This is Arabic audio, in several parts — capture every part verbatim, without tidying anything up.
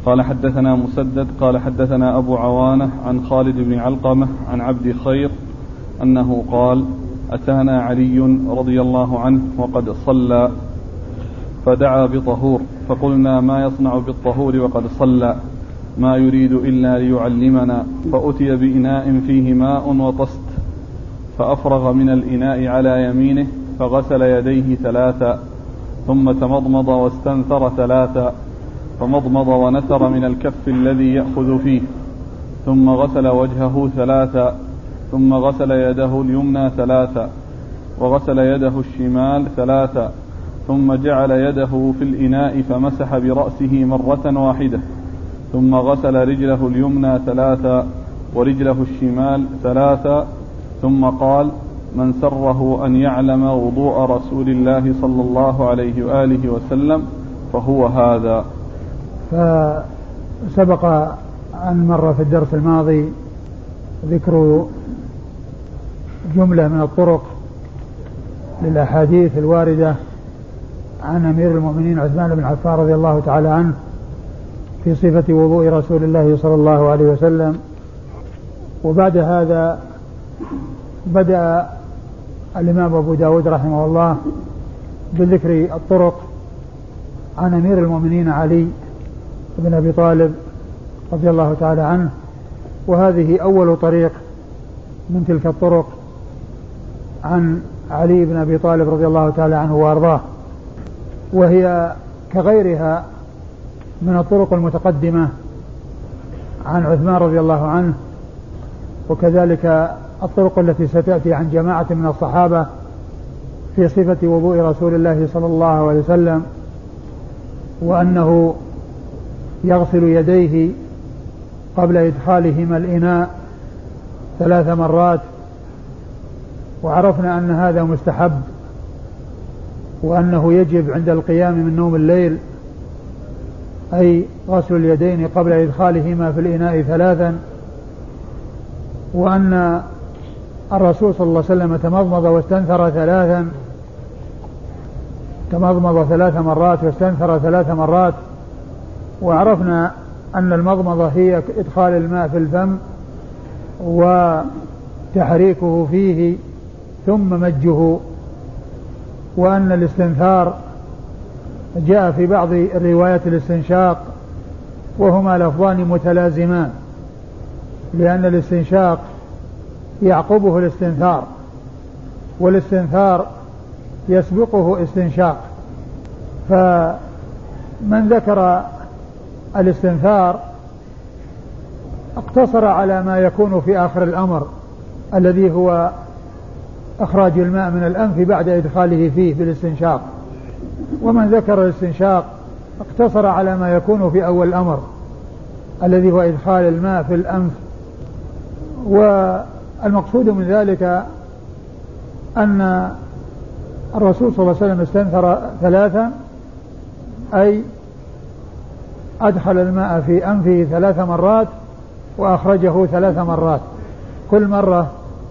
قال حدثنا مسدد قال حدثنا أبو عوانة عن خالد بن علقمة عن عبد خير أنه قال أتانا علي رضي الله عنه وقد صلى فدعا بطهور فقلنا ما يصنع بالطهور وقد صلى ما يريد إلا ليعلمنا فأتي بإناء فيه ماء وطست فأفرغ من الإناء على يمينه فغسل يديه ثلاثا ثم تمضمض واستنثر ثلاثا فمضمض ونثر من الكف الذي يأخذ فيه ثم غسل وجهه ثلاثا ثم غسل يده اليمنى ثلاثا وغسل يده الشمال ثلاثا ثم جعل يده في الإناء فمسح برأسه مرة واحدة ثم غسل رجله اليمنى ثلاثا ورجله الشمال ثلاثا ثم قال من سره أن يعلم وضوء رسول الله صلى الله عليه وآله وسلم فهو هذا. فسبق أن مر في الدرس الماضي ذكر جملة من الطرق للأحاديث الواردة عن أمير المؤمنين عثمان بن عفان رضي الله تعالى عنه في صفة وضوء رسول الله صلى الله عليه وسلم. وبعد هذا بدأ الإمام أبو داود رحمه الله بذكر الطرق عن أمير المؤمنين علي بن أبي طالب رضي الله تعالى عنه، وهذه أول طريق من تلك الطرق عن علي بن أبي طالب رضي الله تعالى عنه وأرضاه، وهي كغيرها من الطرق المتقدمة عن عثمان رضي الله عنه، وكذلك الطرق التي ستأتي عن جماعة من الصحابة في صفة وضوء رسول الله صلى الله عليه وسلم، وأنه يغسل يديه قبل إدخالهما الإناء ثلاث مرات، وعرفنا أن هذا مستحب، وأنه يجب عند القيام من نوم الليل أي غسل اليدين قبل إدخالهما في الإناء ثلاثا، وأن الرسول صلى الله عليه وسلم تمضمض واستنثر ثلاثا تمضمض ثلاث مرات واستنثر ثلاث مرات. وعرفنا أن المضمضة هي إدخال الماء في الفم وتحريكه فيه ثم مجه، وأن الاستنثار جاء في بعض الروايات الاستنشاق، وهما لفظان متلازمان، لأن الاستنشاق يعقبه الاستنثار، والاستنثار يسبقه استنشاق. فمن ذكر الاستنثار اقتصر على ما يكون في آخر الأمر الذي هو إخراج الماء من الأنف بعد إدخاله فيه بالاستنشاق، ومن ذكر الاستنشاق اقتصر على ما يكون في أول الأمر الذي هو إدخال الماء في الأنف. والمقصود من ذلك أن الرسول صلى الله عليه وسلم استنثر ثلاثا، أي أدخل الماء في أنفه ثلاث مرات وأخرجه ثلاث مرات، كل مرة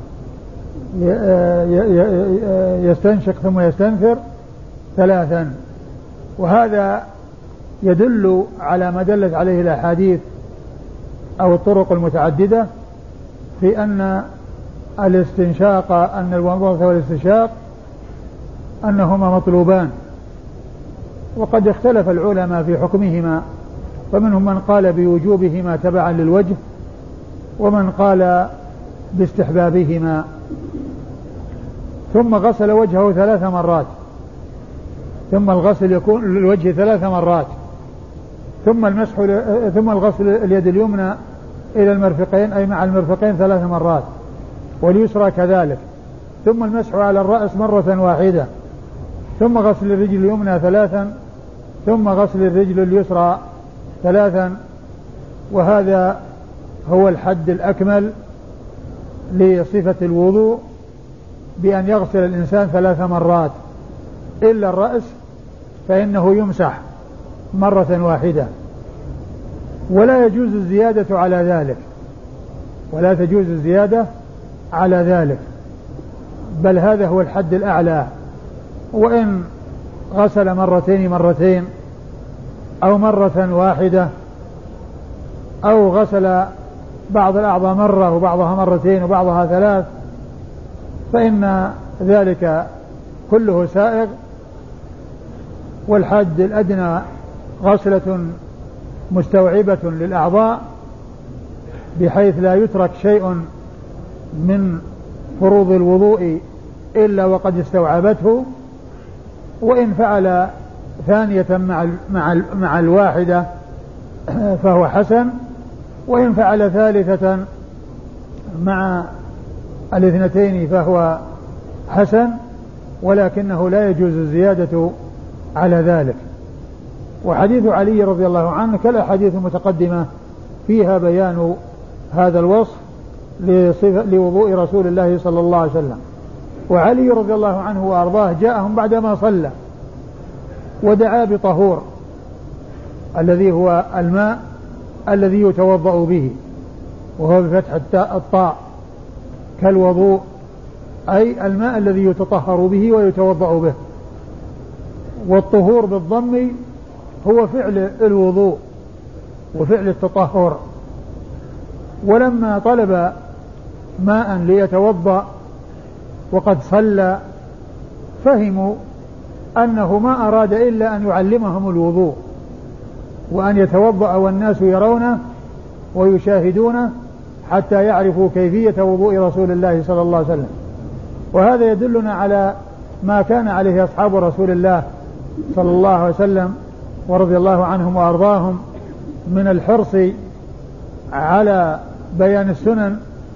يستنشق ثم يستنثر ثلاثا. وهذا يدل على ما دلت عليه الأحاديث أو الطرق المتعددة في أن الاستنشاق أن المضمضة والاستنشاق أنهما مطلوبان، وقد اختلف العلماء في حكمهما، فمنهم من قال بوجوبهما تبعا للوجه، ومن قال باستحبابهما. ثم غسل وجهه ثلاث مرات، ثم الغسل يكون للوجه ثلاث مرات، ثم المسح ثم الغسل اليد اليمنى إلى المرفقين أي مع المرفقين ثلاث مرات، واليسرى كذلك، ثم المسح على الرأس مرة واحدة، ثم غسل الرجل اليمنى ثلاثا، ثم غسل الرجل اليسرى ثلاثا. وهذا هو الحد الأكمل لصفة الوضوء، بأن يغسل الإنسان ثلاث مرات، إلا الرأس فإنه يمسح مرة واحدة، ولا يجوز الزيادة على ذلك، ولا تجوز الزيادة على ذلك، بل هذا هو الحد الأعلى. وإن غسل مرتين مرتين أو مرة واحدة أو غسل بعض الأعضاء مرة وبعضها مرتين وبعضها ثلاث فإن ذلك كله سائغ. والحد الأدنى غسلة مستوعبة للأعضاء بحيث لا يترك شيء من فروض الوضوء إلا وقد استوعبته، وإن فعل ثانية مع مع مع الواحدة فهو حسن، وإن فعل ثالثة مع الاثنتين فهو حسن، ولكنه لا يجوز الزيادة على ذلك. وحديث علي رضي الله عنه كالأحاديث المتقدمة فيها بيان هذا الوصف لوضوء رسول الله صلى الله عليه وسلم. وعلي رضي الله عنه وأرضاه جاءهم بعدما صلى ودعا بطهور الذي هو الماء الذي يتوضأ به، وهو بفتح الطاء كالوضوء، أي الماء الذي يتطهر به ويتوضأ به. والطهور بالضم هو فعل الوضوء وفعل التطهر. ولما طلب ماء ليتوضأ وقد صلى فهموا أنه ما أراد إلا أن يعلمهم الوضوء وأن يتوضأ والناس يرونه ويشاهدونه حتى يعرفوا كيفية وضوء رسول الله صلى الله عليه وسلم. وهذا يدلنا على ما كان عليه أصحاب رسول الله صلى الله عليه وسلم ورضي الله عنهم وأرضاهم من الحرص على بيان السنن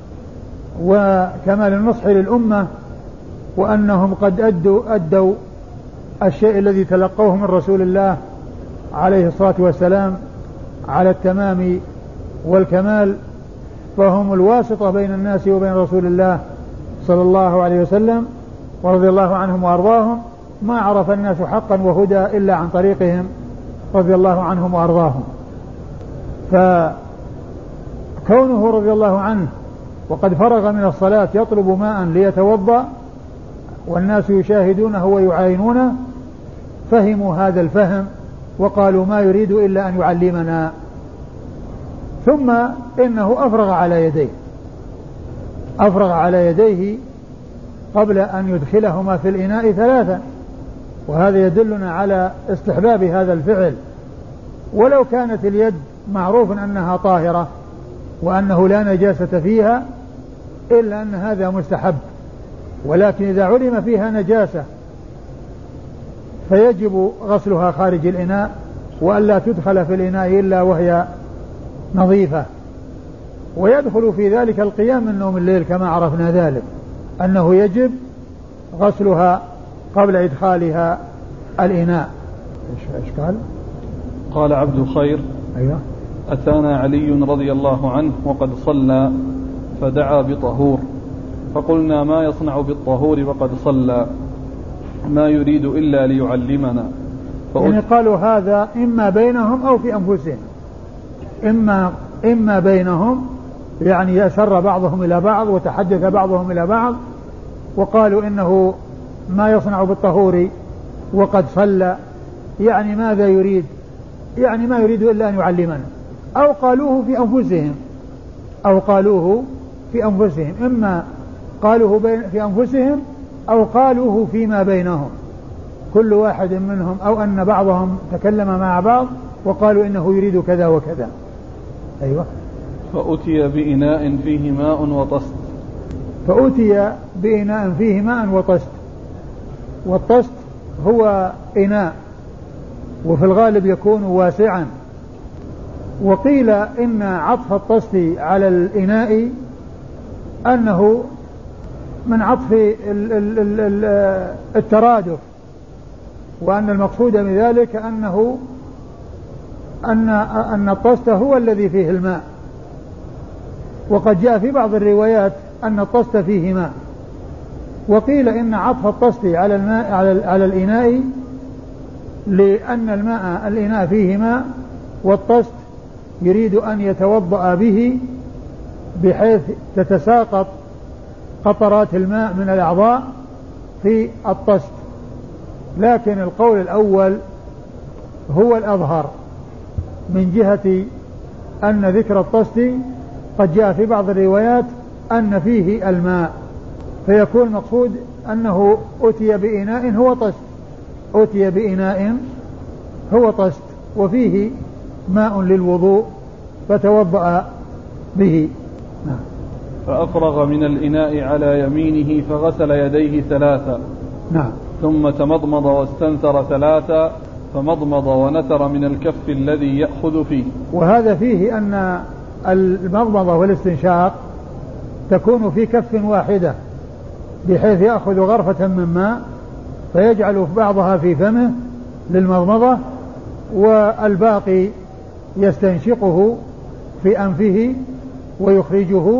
وكمال النصح للأمة، وأنهم قد أدوا, أدوا الشيء الذي تلقوه من رسول الله عليه الصلاة والسلام على التمام والكمال، فهم الواسطة بين الناس وبين رسول الله صلى الله عليه وسلم ورضي الله عنهم وأرضاهم. ما عرف الناس حقا وهدى إلا عن طريقهم رضي الله عنهم وأرضاهم. فكونه رضي الله عنه وقد فرغ من الصلاة يطلب ماء ليتوضأ والناس يشاهدونه ويعاينونه فهموا هذا الفهم وقالوا ما يريد إلا أن يعلمنا. ثم إنه أفرغ على يديه أفرغ على يديه قبل أن يدخلهما في الإناء ثلاثا، وهذا يدلنا على استحباب هذا الفعل. ولو كانت اليد معروف أنها طاهرة وأنه لا نجاسة فيها إلا أن هذا مستحب، ولكن إذا علم فيها نجاسة فيجب غسلها خارج الإناء وألا تدخل في الإناء إلا وهي نظيفة. ويدخل في ذلك القيام من نوم الليل كما عرفنا ذلك، أنه يجب غسلها قبل إدخالها الإناء. إيش قال؟ قال عبد الخير: أيوة. أتانا علي رضي الله عنه وقد صلى فدعا بطهور، فقلنا ما يصنع بالطهور وقد صلى، ما يريد إلا ليعلمنا. يعني قالوا هذا إما بينهم أو في أنفسهم، إما, إما بينهم يعني يسر بعضهم إلى بعض وتحدث بعضهم إلى بعض وقالوا إنه ما يصنع بالطهور وقد صلى، يعني ماذا يريد؟ يعني ما يريد إلا أن يعلمنا. أو قالوه في أنفسهم أو قالوه في أنفسهم إما قالوه في أنفسهم أو قالوه فيما بينهم، كل واحد منهم، أو أن بعضهم تكلم مع بعض وقالوا إنه يريد كذا وكذا. أيوة. فأتي بإناء فيه ماء وطست فأتي بإناء فيه ماء وطست والطست هو إناء وفي الغالب يكون واسعا. وقيل إن عطف الطست على الإناء أنه من عطف الترادف، وأن المقصود بذلك أنه أن أن الطست هو الذي فيه الماء. وقد جاء في بعض الروايات أن الطست فيه ماء. وقيل إن عطف الطست على الماء على على الإناء لأن الماء الإناء فيه ماء والطست يريد أن يتوضأ به بحيث تتساقط قطرات الماء من الأعضاء في الطست. لكن القول الأول هو الأظهر من جهة أن ذكر الطست قد جاء في بعض الروايات أن فيه الماء، فيكون المقصود أنه أتي بإناء هو طست، أتي بإناء هو طست وفيه ماء للوضوء فتوضأ به. فأفرغ من الإناء على يمينه فغسل يديه ثلاثا. نعم. ثم تمضمض واستنثر ثلاثا، فمضمض ونثر من الكف الذي يأخذ فيه. وهذا فيه أن المضمضة والاستنشاق تكون في كف واحدة، بحيث يأخذ غرفة من ماء فيجعل بعضها في فمه للمضمضة والباقي يستنشقه في أنفه ويخرجه،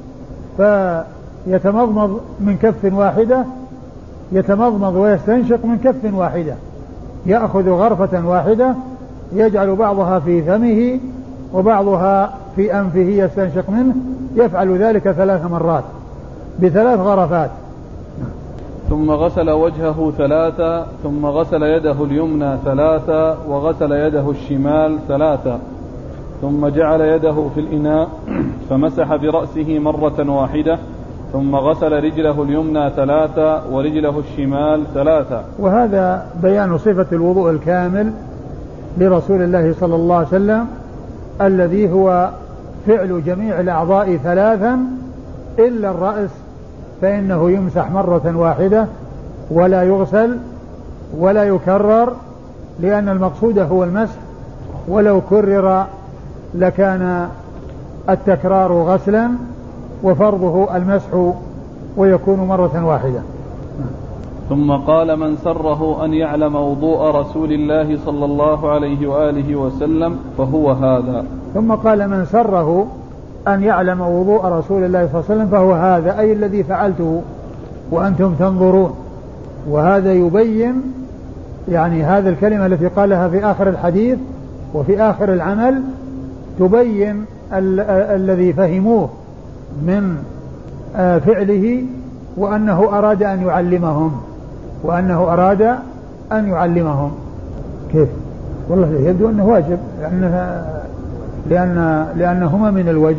فيتمضمض من كف واحدة، يتمضمض ويستنشق من كف واحدة، يأخذ غرفة واحدة يجعل بعضها في فمه وبعضها في أنفه يستنشق منه، يفعل ذلك ثلاث مرات بثلاث غرفات. ثم غسل وجهه ثلاثا، ثم غسل يده اليمنى ثلاثا، وغسل يده الشمال ثلاثا، ثم جعل يده في الإناء فمسح برأسه مرة واحدة، ثم غسل رجله اليمنى ثلاثا ورجله الشمال ثلاثا. وهذا بيان صفة الوضوء الكامل لرسول الله صلى الله عليه وسلم، الذي هو فعل جميع الأعضاء ثلاثا إلا الرأس، فإنه يمسح مرة واحدة ولا يغسل ولا يكرر، لأن المقصود هو المسح، ولو كرر لكان التكرار غسلا وفرضه المسح ويكون مرة واحدة. ثم قال: من سره أن يعلم وضوء رسول الله صلى الله عليه وآله وسلم فهو هذا. ثم قال: من سره أن يعلم وضوء رسول الله صلى الله عليه وسلم فهو هذا، أي الذي فعلته وأنتم تنظرون. وهذا يبين يعني هذه الكلمة التي قالها في آخر الحديث وفي آخر العمل تبين ال- الذي فهموه من فعله، وأنه أراد أن يعلمهم وأنه أراد أن يعلمهم. كيف؟ والله يبدو أنه واجب، لأنها لأن لأنهما من الوجه،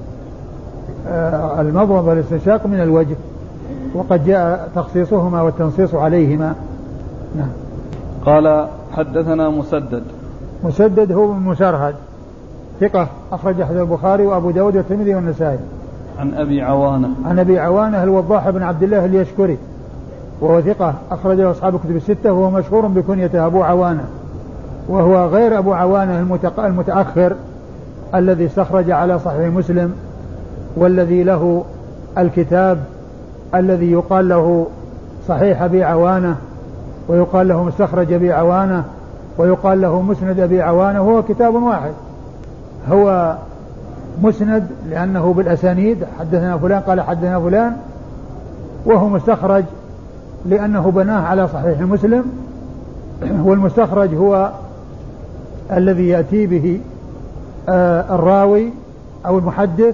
المضمضة والاستنشاق من الوجه، وقد جاء تخصيصهما والتنصيص عليهما. نعم. قال: حدثنا مسدد. مسدد هو من مسرهد، ثقة، أخرج حديث البخاري وأبو داود والترمذي والنسائي. عن أبي عوانة. عن أبي عوانة الوضاح بن عبد الله اليشكري، وهو ثقة، أخرجه أصحاب الكتب الستة، وهو مشهور بكنيته أبو عوانة، وهو غير أبو عوانة المتأخر الذي استخرج على صحيح مسلم، والذي له الكتاب الذي يقال له صحيح أبي عوانة، ويقال له مستخرج أبي عوانة، ويقال له مسند أبي عوانة، وهو كتاب واحد. هو مسند لأنه بالأسانيد، حدثنا فلان قال حدثنا فلان، وهو مستخرج لأنه بناه على صحيح مسلم. والمستخرج هو الذي يأتي به آه الراوي أو المحدث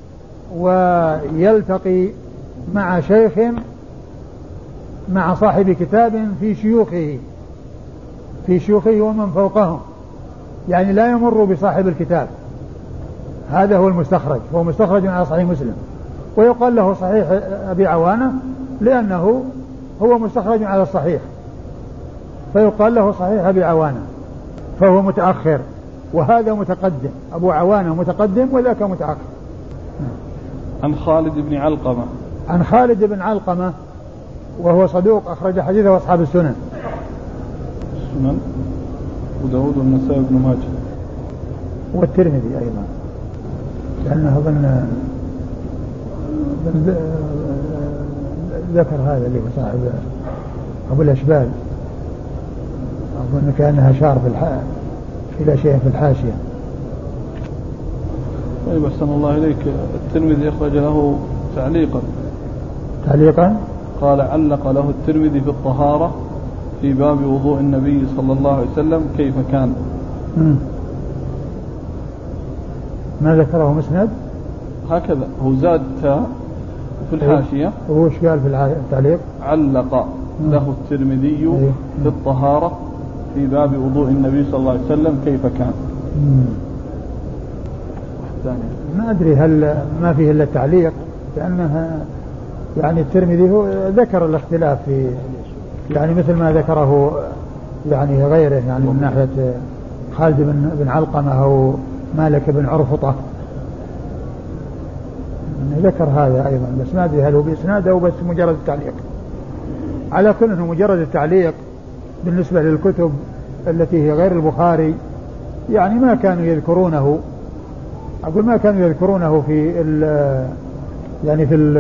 ويلتقي مع شيخ مع صاحب كتاب في شيوخه في شيوخه ومن فوقهم، يعني لا يمر بصاحب الكتاب. هذا هو المستخرج، هو مستخرج على صحيح مسلم، ويقال له صحيح أبي عوانة لأنه هو مستخرج على الصحيح، فيقال له صحيح أبي عوانة، فهو متأخر، وهذا متقدم. أبو عوانة متقدم وذاك متأخر. عن خالد بن علقمة. عن خالد بن علقمة وهو صدوق، أخرج حديثه أصحاب السنن. السنن وداود والنسائي بن ماجه والترمذي أيضا، لأنه ظن ذكر هذا اللي هو صاحب أبو الأشبال، أظن كأنها شار في الح... إلى شيء في الحاشية. طيب أحسن الله إليك. الترمذي أخرج له تعليقا تعليقا قال: علق له الترمذي في الطهارة في باب وضوء النبي صلى الله عليه وسلم كيف كان. م. ما ذكره مسند هكذا، هو زاد تاء في الحاشية. وش قال في التعليق؟ علق م. له الترمذي أيه. في الطهارة في باب وضوء النبي صلى الله عليه وسلم كيف كان. م. الثانية؟ ما أدري هل ما فيه إلا التعليق، لأنها يعني الترمذي هو ذكر الاختلاف في يعني مثل ما ذكره يعني غيره، يعني من ناحية خالد بن, بن علقمة أو مالك بن عرفطة ذكر هذا أيضا، بس ما أدري هل هو بإسناد أو بس مجرد التعليق. على كل أنه مجرد التعليق بالنسبة للكتب التي هي غير البخاري يعني ما كانوا يذكرونه، أقول ما كانوا يذكرونه في ال يعني في ال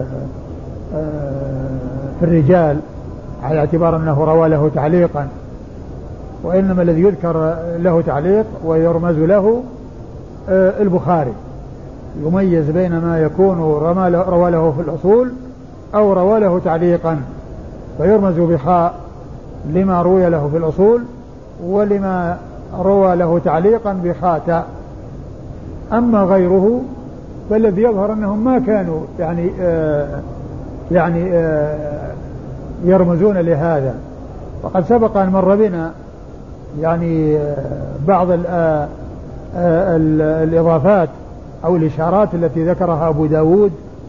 في الرجال على اعتبار أنه روى له تعليقا، وإنما الذي يذكر له تعليق ويرمز له البخاري، يميز بين ما يكون روى له في الأصول أو روى له تعليقا، فيرمز بخاء لما روي له في الأصول، ولما روى له تعليقا بخاء تاء. أما غيره فالذي يظهر أنهم ما كانوا يعني آه يعني آه يرمزون لهذا. وقد سبق أن مر بنا يعني آه بعض ال آه ال الإضافات أو الإشارات التي ذكرها أبو داود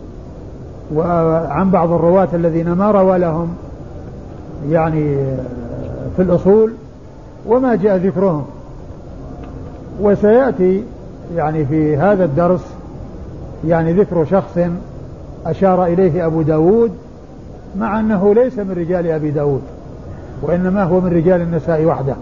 وعن بعض الرواة الذين ما روى لهم يعني في الأصول وما جاء ذكرهم. وسيأتي يعني في هذا الدرس يعني ذكر شخص أشار إليه أبو داود مع أنه ليس من رجال أبي داود، وإنما هو من رجال النساء وحده.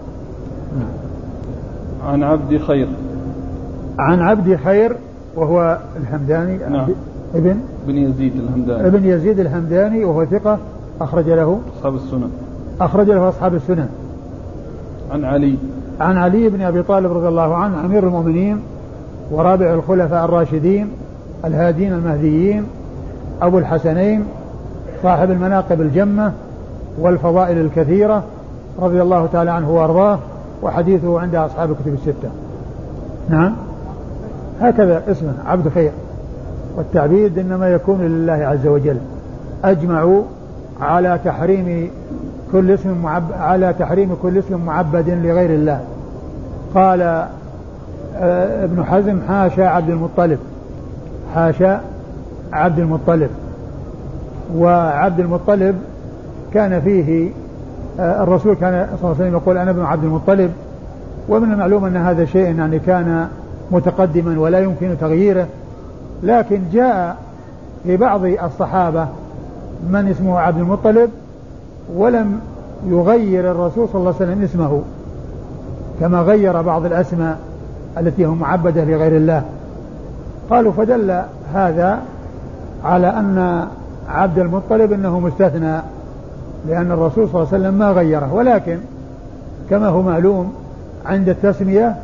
عن عبد خير عن عبد خير وهو الهمداني. نعم. ابن ابن يزيد الهمداني ابن يزيد الهمداني وهو ثقة أخرج له أصحاب السنن أخرج له أصحاب السنن. عن علي عن علي بن أبي طالب رضي الله عنه أمير المؤمنين ورابع الخلفاء الراشدين الهادين المهديين أبو الحسنين صاحب المناقب الجمة والفضائل الكثيرة رضي الله تعالى عنه وأرضاه، وحديثه عند أصحاب الكتب الستة. نعم هكذا اسمه عبد خير، والتعبيد إنما يكون لله عز وجل. أجمعوا على تحريم كل اسم معب... على تحريم كل اسم معبد لغير الله. قال آه ابن حزم حاشا عبد المطلب، حاشا عبد المطلب. وعبد المطلب كان فيه آه الرسول كان صلى الله عليه وسلم يقول أنا ابن عبد المطلب، ومن المعلوم أن هذا شيء يعني كان متقدما ولا يمكن تغييره، لكن جاء في بعض الصحابة من اسمه عبد المطلب ولم يغير الرسول صلى الله عليه وسلم اسمه كما غير بعض الأسماء التي هم معبدة لغير الله. قالوا فدل هذا على أن عبد المطلب إنه مستثنى، لأن الرسول صلى الله عليه وسلم ما غيره. ولكن كما هو معلوم عند التسمية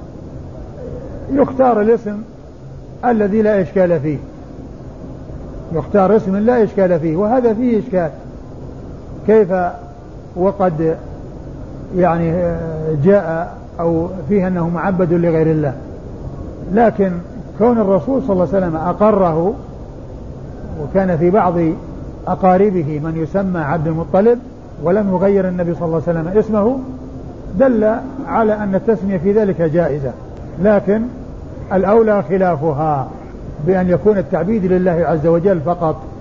يختار الاسم الذي لا إشكال فيه، يختار اسم لا إشكال فيه، وهذا فيه إشكال. كيف وقد يعني جاء أو فيه أنه معبد لغير الله، لكن كون الرسول صلى الله عليه وسلم أقره، وكان في بعض أقاربه من يسمى عبد المطلب ولم يغير النبي صلى الله عليه وسلم اسمه، دل على أن التسمية في ذلك جائزة. لكن الأولى خلافها، بأن يكون التعبيد لله عز وجل فقط